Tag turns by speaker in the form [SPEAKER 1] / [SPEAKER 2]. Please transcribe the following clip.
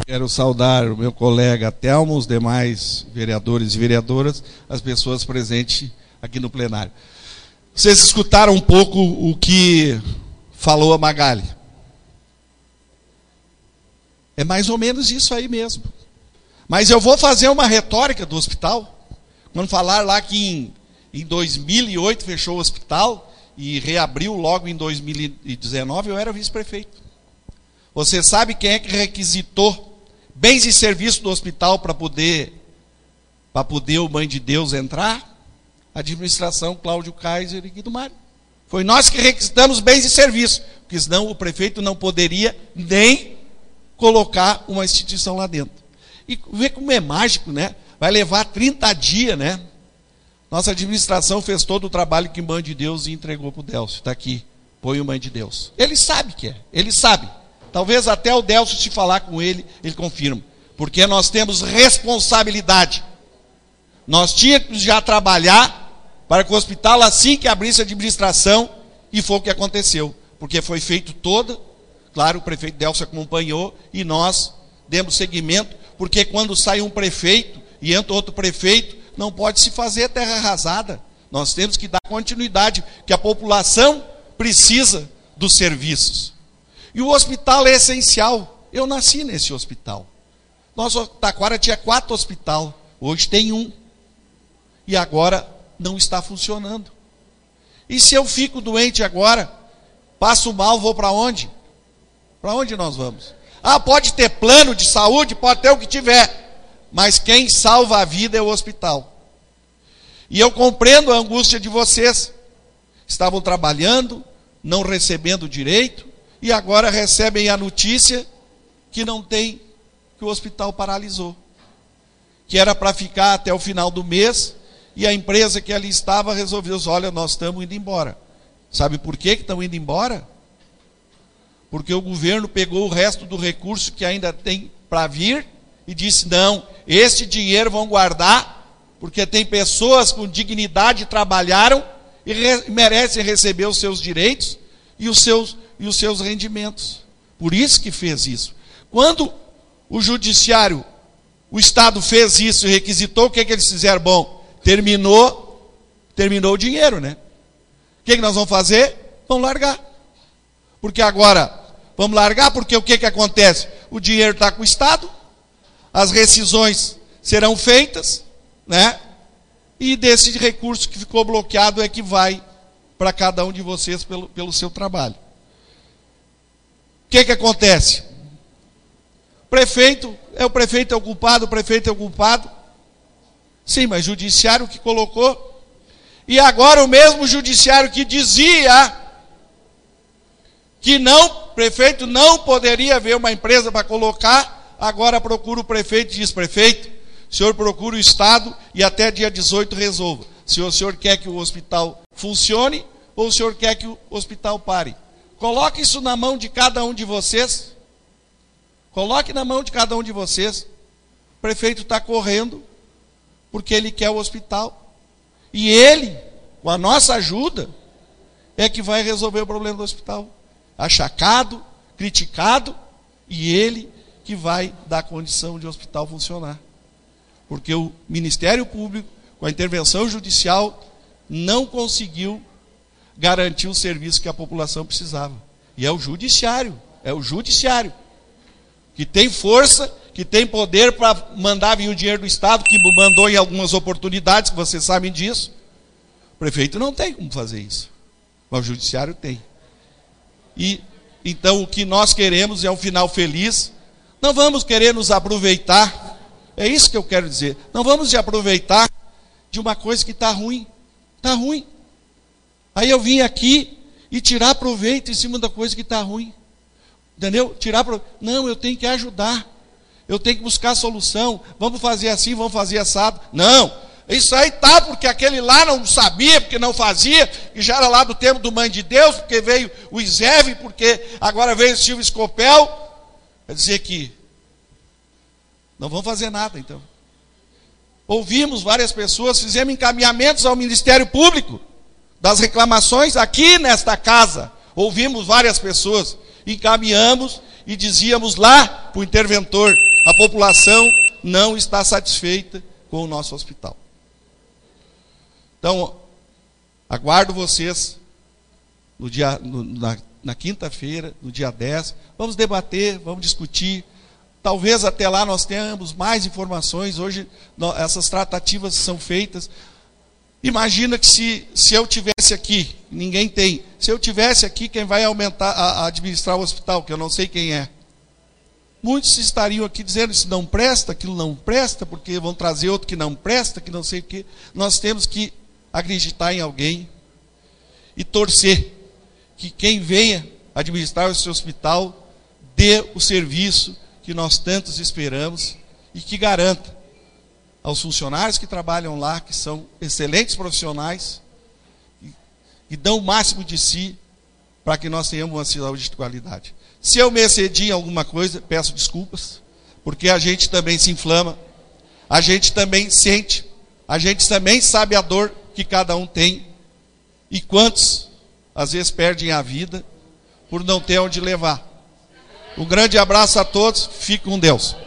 [SPEAKER 1] Quero saudar o meu colega Telmo, os demais vereadores e vereadoras, as pessoas presentes aqui no plenário. Vocês escutaram um pouco o que falou a Magali. É mais ou menos isso aí mesmo. Mas eu vou fazer uma retórica do hospital. Quando falar lá que em 2008 fechou o hospital e reabriu logo em 2019, eu era vice-prefeito. Você sabe quem é que requisitou bens e serviços do hospital para poder o Mãe de Deus entrar? A administração Cláudio Kaiser e Guido Mário. Foi nós que requisitamos bens e serviços, porque senão o prefeito não poderia nem colocar uma instituição lá dentro. E vê como é mágico, né? Vai levar 30 dias, né? Nossa administração fez todo o trabalho que Mãe de Deus e entregou para o Delcio. Está aqui, põe o Mãe de Deus. Ele sabe que é, ele sabe. Talvez até o Delcio, se falar com ele, ele confirma. Porque nós temos responsabilidade. Nós tínhamos já trabalhar para que o hospital, assim que abrisse a administração, e foi o que aconteceu. Porque foi feito toda, claro, o prefeito Delcio acompanhou, e nós demos seguimento, porque quando sai um prefeito e entra outro prefeito, não pode se fazer terra arrasada. Nós temos que dar continuidade, que a população precisa dos serviços. E o hospital é essencial. Eu nasci nesse hospital. Nosso Taquara tinha 4 hospitais, hoje tem 1. E agora não está funcionando. E se eu fico doente agora, passo mal, vou para onde? Para onde nós vamos? Ah, pode ter plano de saúde, pode ter o que tiver, mas quem salva a vida é o hospital. E eu compreendo a angústia de vocês. Estavam trabalhando, não recebendo direito, e agora recebem a notícia que não tem, que o hospital paralisou. Que era para ficar até o final do mês, e a empresa que ali estava resolveu, olha, nós estamos indo embora. Sabe por que estão indo embora? Porque o governo pegou o resto do recurso que ainda tem para vir e disse, não, este dinheiro vão guardar, porque tem pessoas com dignidade que trabalharam e merecem receber os seus direitos e os seus rendimentos. Por isso que fez isso. Quando o judiciário, o Estado fez isso e requisitou, o que eles fizeram? Bom, terminou o dinheiro, né? O que nós vamos fazer? Vamos largar. Porque agora, vamos largar, porque o que acontece? O dinheiro está com o Estado, as rescisões serão feitas, né? E desse recurso que ficou bloqueado é que vai para cada um de vocês pelo seu trabalho. O que acontece? O prefeito é o culpado. Sim, mas judiciário que colocou. E agora o mesmo judiciário que dizia que prefeito não poderia ver uma empresa para colocar, agora procura o prefeito e diz, prefeito, o senhor procura o Estado e até dia 18 resolva. Se o senhor quer que o hospital funcione ou o senhor quer que o hospital pare. Coloque isso na mão de cada um de vocês. Coloque na mão de cada um de vocês. O prefeito está correndo porque ele quer o hospital. E ele, com a nossa ajuda, é que vai resolver o problema do hospital. Achacado, criticado, e ele que vai dar condição de o hospital funcionar. Porque o Ministério Público, com a intervenção judicial, não conseguiu garantir o serviço que a população precisava. E é o judiciário, que tem força, que tem poder para mandar vir o dinheiro do Estado, que mandou em algumas oportunidades, que vocês sabem disso. O prefeito não tem como fazer isso, mas o judiciário tem. E então o que nós queremos é um final feliz. Não vamos querer nos aproveitar, é isso que eu quero dizer, não vamos nos aproveitar de uma coisa que está ruim. Está ruim. Aí eu vim aqui e tirar proveito em cima da coisa que está ruim. Entendeu? Não, eu tenho que ajudar. Eu tenho que buscar solução. Vamos fazer assim, vamos fazer assado. Não, isso aí tá porque aquele lá não sabia, porque não fazia, e já era lá do tempo do Mãe de Deus, porque veio o Iseve, porque agora veio o Silvio Scopel. Quer dizer que não vão fazer nada, então. Ouvimos várias pessoas, fizemos encaminhamentos ao Ministério Público das reclamações aqui nesta casa. Ouvimos várias pessoas, encaminhamos e dizíamos lá para o interventor: a população não está satisfeita com o nosso hospital. Então, aguardo vocês na quinta-feira, no dia 10. Vamos debater, vamos discutir. Talvez até lá nós tenhamos mais informações. Hoje essas tratativas são feitas. Imagina que se eu tivesse aqui, ninguém tem, se eu tivesse aqui, quem vai administrar o hospital, que eu não sei quem é. Muitos estariam aqui dizendo: isso não presta, aquilo não presta, porque vão trazer outro que não presta, que não sei o quê. Nós temos que acreditar em alguém e torcer que quem venha administrar o seu hospital dê o serviço que nós tantos esperamos e que garanta aos funcionários que trabalham lá, que são excelentes profissionais, e dão o máximo de si para que nós tenhamos uma saúde de qualidade. Se eu me excedi em alguma coisa, peço desculpas, porque a gente também se inflama, a gente também sente, a gente também sabe a dor que cada um tem, e quantos às vezes perdem a vida por não ter onde levar. Um grande abraço a todos, fique com Deus.